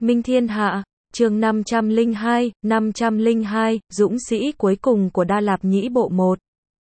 Minh Thiên Hạ, chương 502, Dũng sĩ cuối cùng của Đa Lạp Nhĩ bộ 1.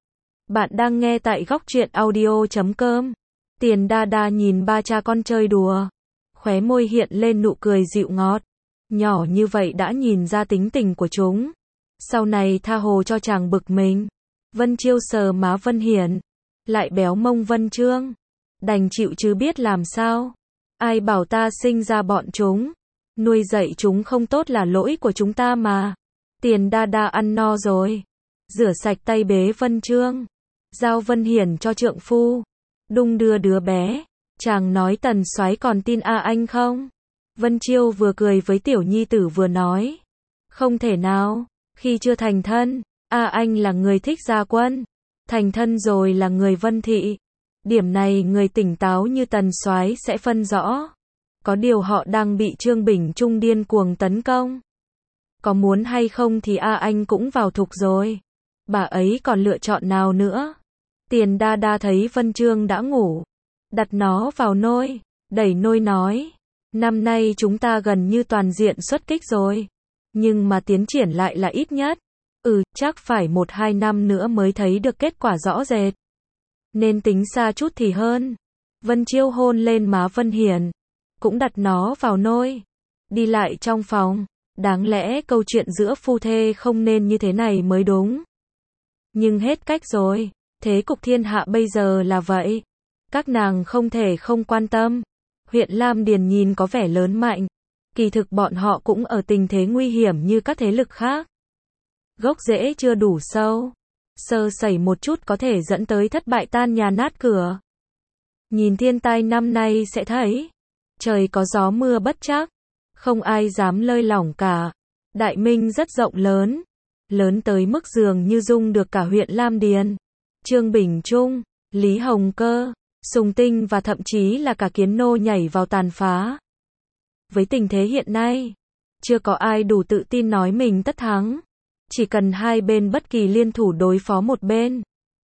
Bạn đang nghe tại góc truyện audio.com. Tiền Đa Đa nhìn ba cha con chơi đùa, khóe môi hiện lên nụ cười dịu ngọt. Nhỏ như vậy đã nhìn ra tính tình của chúng. Sau này tha hồ cho chàng bực mình. Vân Chiêu sờ má Vân Hiển, lại béo mông Vân Trương. Đành chịu chứ biết làm sao. Ai bảo ta sinh ra bọn chúng. Nuôi dạy chúng không tốt là lỗi của chúng ta mà. Tiền Đa Đa ăn no rồi, rửa sạch tay bế Vân Trương, giao Vân Hiển cho trượng phu, đung đưa đứa bé. Chàng nói Tần Soái còn tin A Anh không? Vân Chiêu vừa cười với tiểu nhi tử vừa nói, không thể nào, khi chưa thành thân, A Anh là người thích gia quân, thành thân rồi là người Vân thị. Điểm này người tỉnh táo như Tần Soái sẽ phân rõ. Có điều họ đang bị Trương Bình Trung điên cuồng tấn công. Có muốn hay không thì A Anh cũng vào thục rồi. Bà ấy còn lựa chọn nào nữa? Tiền Đa Đa thấy Vân Trương đã ngủ, đặt nó vào nôi, đẩy nôi nói, năm nay chúng ta gần như toàn diện xuất kích rồi. Nhưng mà tiến triển lại là ít nhất. Chắc phải 1-2 năm nữa mới thấy được kết quả rõ rệt. Nên tính xa chút thì hơn. Vân Chiêu hôn lên má Vân Hiển, cũng đặt nó vào nôi, đi lại trong phòng. Đáng lẽ câu chuyện giữa phu thê không nên như thế này mới đúng. Nhưng hết cách rồi, thế cục thiên hạ bây giờ là vậy. Các nàng không thể không quan tâm. Huyện Lam Điền nhìn có vẻ lớn mạnh, kỳ thực bọn họ cũng ở tình thế nguy hiểm như các thế lực khác. Gốc rễ chưa đủ sâu, sơ sẩy một chút có thể dẫn tới thất bại tan nhà nát cửa. Nhìn thiên tai năm nay sẽ thấy, trời có gió mưa bất trắc, không ai dám lơi lỏng cả. Đại Minh rất rộng lớn, lớn tới mức dường như dung được cả huyện Lam Điền. Trương Bình Trung, Lý Hồng Cơ, Sùng Tinh và thậm chí là cả Kiến Nô nhảy vào tàn phá. Với tình thế hiện nay, chưa có ai đủ tự tin nói mình tất thắng. Chỉ cần hai bên bất kỳ liên thủ đối phó một bên,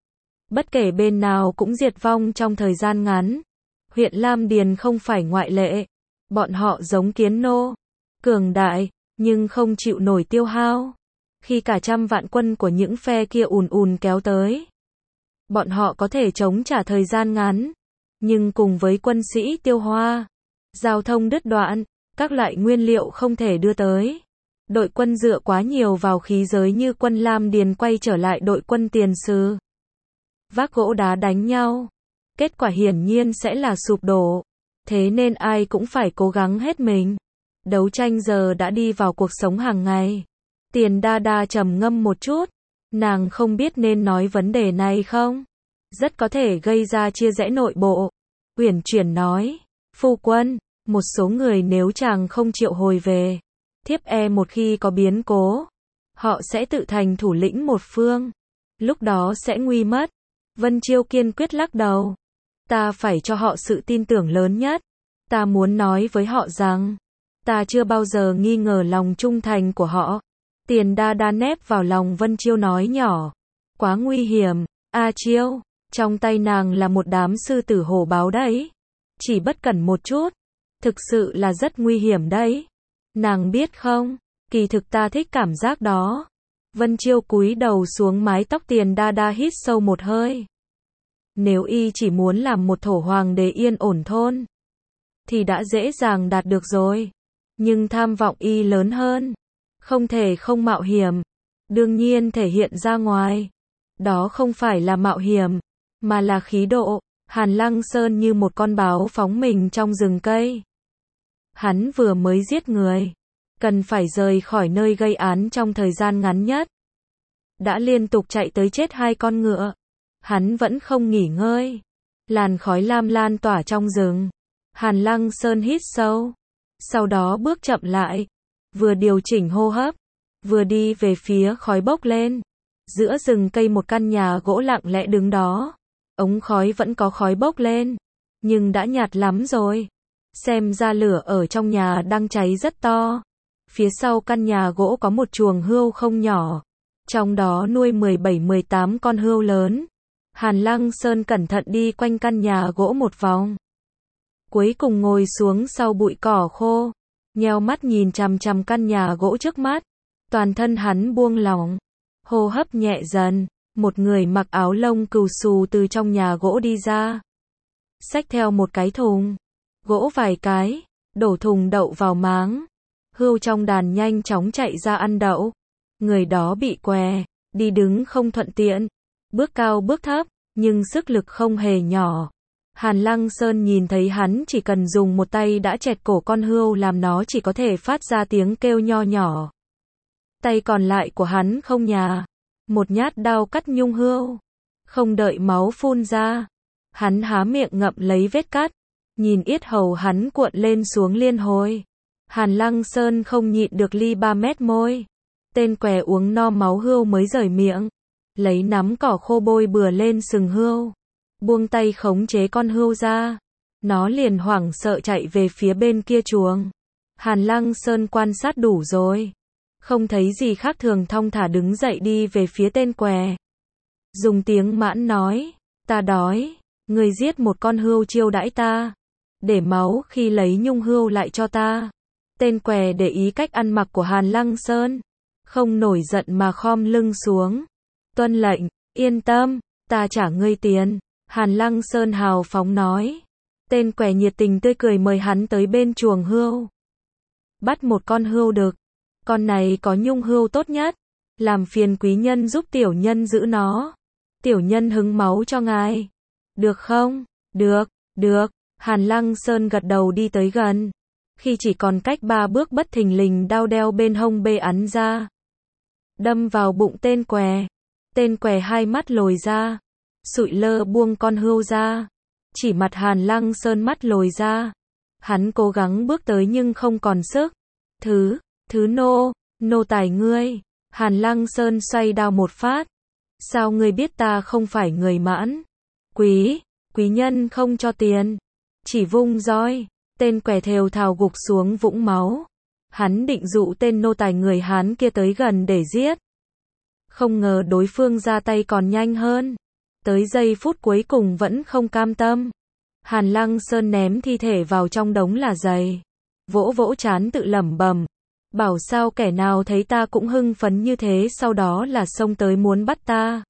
bất kể bên nào cũng diệt vong trong thời gian ngắn. Huyện Lam Điền không phải ngoại lệ. Bọn họ giống Kiến Nô, cường đại, nhưng không chịu nổi tiêu hao. Khi cả trăm vạn quân của những phe kia ùn kéo tới, bọn họ có thể chống trả thời gian ngắn. Nhưng cùng với quân sĩ tiêu hoa, giao thông đứt đoạn, các loại nguyên liệu không thể đưa tới. Đội quân dựa quá nhiều vào khí giới như quân Lam Điền quay trở lại đội quân Tiền Sư. Vác gỗ đá đánh nhau. Kết quả hiển nhiên sẽ là sụp đổ. Thế nên ai cũng phải cố gắng hết mình. Đấu tranh giờ đã đi vào cuộc sống hàng ngày. Tiền Đa Đa trầm ngâm một chút. Nàng không biết nên nói vấn đề này không. Rất có thể gây ra chia rẽ nội bộ. Uyển Chuyển nói, phu quân, một số người nếu chàng không triệu hồi về, thiếp một khi có biến cố, họ sẽ tự thành thủ lĩnh một phương. Lúc đó sẽ nguy mất. Vân Chiêu kiên quyết lắc đầu. Ta phải cho họ sự tin tưởng lớn nhất. Ta muốn nói với họ rằng, ta chưa bao giờ nghi ngờ lòng trung thành của họ. Tiền Đa Đa nép vào lòng Vân Chiêu nói nhỏ, quá nguy hiểm, A Chiêu, trong tay nàng là một đám sư tử hổ báo đấy. Chỉ bất cẩn một chút, thực sự là rất nguy hiểm đấy. Nàng biết không, kỳ thực ta thích cảm giác đó. Vân Chiêu cúi đầu xuống mái tóc Tiền Đa Đa hít sâu một hơi. Nếu y chỉ muốn làm một thổ hoàng đế yên ổn thôn, thì đã dễ dàng đạt được rồi. Nhưng tham vọng y lớn hơn, không thể không mạo hiểm. Đương nhiên thể hiện ra ngoài, đó không phải là mạo hiểm, mà là khí độ. Hàn Lăng Sơn như một con báo phóng mình trong rừng cây. Hắn vừa mới giết người, cần phải rời khỏi nơi gây án trong thời gian ngắn nhất. Đã liên tục chạy tới chết 2 con ngựa. Hắn vẫn không nghỉ ngơi. Làn khói lam lan tỏa trong rừng. Hàn Lăng Sơn hít sâu, sau đó bước chậm lại, vừa điều chỉnh hô hấp, vừa đi về phía khói bốc lên. Giữa rừng cây một căn nhà gỗ lặng lẽ đứng đó. Ống khói vẫn có khói bốc lên, nhưng đã nhạt lắm rồi. Xem ra lửa ở trong nhà đang cháy rất to. Phía sau căn nhà gỗ có một chuồng hươu không nhỏ, trong đó nuôi 17-18 con hươu lớn. Hàn Lăng Sơn cẩn thận đi quanh căn nhà gỗ một vòng, cuối cùng ngồi xuống sau bụi cỏ khô, nheo mắt nhìn chằm chằm căn nhà gỗ trước mắt. Toàn thân hắn buông lỏng, hô hấp nhẹ dần, một người mặc áo lông cừu xù từ trong nhà gỗ đi ra. Xách theo một cái thùng gỗ vài cái, đổ thùng đậu vào máng. Hươu trong đàn nhanh chóng chạy ra ăn đậu. Người đó bị què, đi đứng không thuận tiện, bước cao bước thấp, nhưng sức lực không hề nhỏ. Hàn Lăng Sơn nhìn thấy hắn chỉ cần dùng một tay đã chẹt cổ con hươu làm nó chỉ có thể phát ra tiếng kêu nho nhỏ. Tay còn lại của hắn không nhà, một nhát đao cắt nhung hươu. Không đợi máu phun ra, hắn há miệng ngậm lấy vết cắt, nhìn yết hầu hắn cuộn lên xuống liên hồi. Hàn Lăng Sơn không nhịn được li 3 mét môi. Tên què uống no máu hươu mới rời miệng, lấy nắm cỏ khô bôi bừa lên sừng hươu, buông tay khống chế con hươu ra. Nó liền hoảng sợ chạy về phía bên kia chuồng. Hàn Lăng Sơn quan sát đủ rồi, không thấy gì khác thường, thong thả đứng dậy đi về phía tên què. Dùng tiếng Mãn nói, ta đói, người giết một con hươu chiêu đãi ta, để máu khi lấy nhung hươu lại cho ta. Tên què để ý cách ăn mặc của Hàn Lăng Sơn, không nổi giận mà khom lưng xuống. Tuân lệnh, yên tâm, ta trả ngươi tiền. Hàn Lăng Sơn hào phóng nói. Tên què nhiệt tình tươi cười mời hắn tới bên chuồng hươu. Bắt một con hươu đực, con này có nhung hươu tốt nhất, làm phiền quý nhân giúp tiểu nhân giữ nó. Tiểu nhân hứng máu cho ngài. Được không? Được, được. Hàn Lăng Sơn gật đầu đi tới gần. Khi chỉ còn cách 3 bước bất thình lình đao đeo bên hông bê ắn ra, đâm vào bụng tên què. Tên què hai mắt lồi ra, sụi lơ buông con hươu ra. Chỉ mặt Hàn Lăng Sơn mắt lồi ra. Hắn cố gắng bước tới nhưng không còn sức. Thứ nô tài ngươi. Hàn Lăng Sơn xoay đao một phát. Sao ngươi biết ta không phải người Mãn? Quý nhân không cho tiền. Chỉ vung roi. Tên què thều thào gục xuống vũng máu. Hắn định dụ tên nô tài người Hán kia tới gần để giết. Không ngờ đối phương ra tay còn nhanh hơn. Tới giây phút cuối cùng vẫn không cam tâm. Hàn Lăng Sơn ném thi thể vào trong đống là giày. Vỗ vỗ trán tự lẩm bẩm. Bảo sao kẻ nào thấy ta cũng hưng phấn như thế, sau đó là xông tới muốn bắt ta.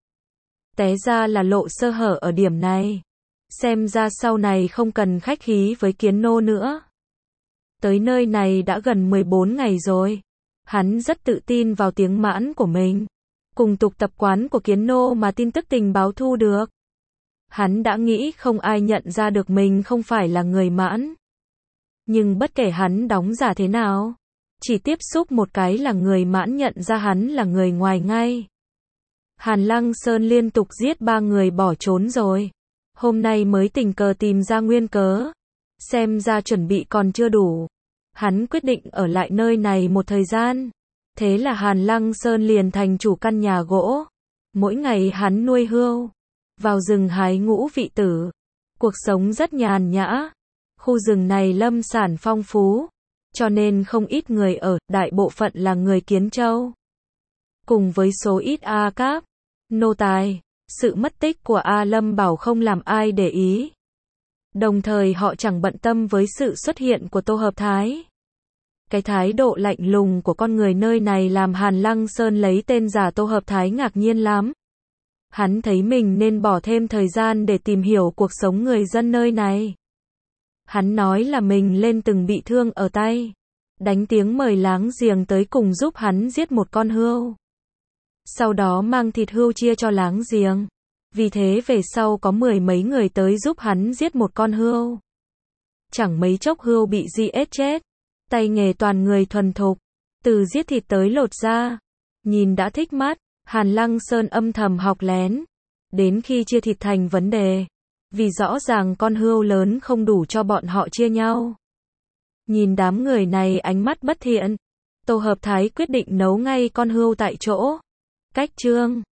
Té ra là lộ sơ hở ở điểm này. Xem ra sau này không cần khách khí với Kiến Nô nữa. Tới nơi này đã gần 14 ngày rồi. Hắn rất tự tin vào tiếng Mãn của mình. Cùng tục tập quán của Kiến Nô mà tin tức tình báo thu được. Hắn đã nghĩ không ai nhận ra được mình không phải là người Mãn. Nhưng bất kể hắn đóng giả thế nào, chỉ tiếp xúc một cái là người Mãn nhận ra hắn là người ngoài ngay. Hàn Lăng Sơn liên tục giết 3 người bỏ trốn rồi. Hôm nay mới tình cờ tìm ra nguyên cớ. Xem ra chuẩn bị còn chưa đủ. Hắn quyết định ở lại nơi này một thời gian. Thế là Hàn Lăng Sơn liền thành chủ căn nhà gỗ. Mỗi ngày hắn nuôi hươu, vào rừng hái ngũ vị tử. Cuộc sống rất nhàn nhã. Khu rừng này lâm sản phong phú, cho nên không ít người ở, đại bộ phận là người Kiến Châu. Cùng với số ít A Cáp, nô tài, sự mất tích của A Lâm Bảo không làm ai để ý. Đồng thời họ chẳng bận tâm với sự xuất hiện của Tô Hợp Thái. Cái thái độ lạnh lùng của con người nơi này làm Hàn Lăng Sơn lấy tên giả Tô Hợp Thái ngạc nhiên lắm. Hắn thấy mình nên bỏ thêm thời gian để tìm hiểu cuộc sống người dân nơi này. Hắn nói là mình lên từng bị thương ở tay. Đánh tiếng mời láng giềng tới cùng giúp hắn giết một con hươu. Sau đó mang thịt hươu chia cho láng giềng. Vì thế về sau có 10 mấy người tới giúp hắn giết một con hươu. Chẳng mấy chốc hươu bị giết chết. Tay nghề toàn người thuần thục. Từ giết thịt tới lột da. Nhìn đã thích mắt. Hàn Lăng Sơn âm thầm học lén. Đến khi chia thịt thành vấn đề. Vì rõ ràng con hươu lớn không đủ cho bọn họ chia nhau. Nhìn đám người này ánh mắt bất thiện. Tô Hợp Thái quyết định nấu ngay con hươu tại chỗ. Cách chương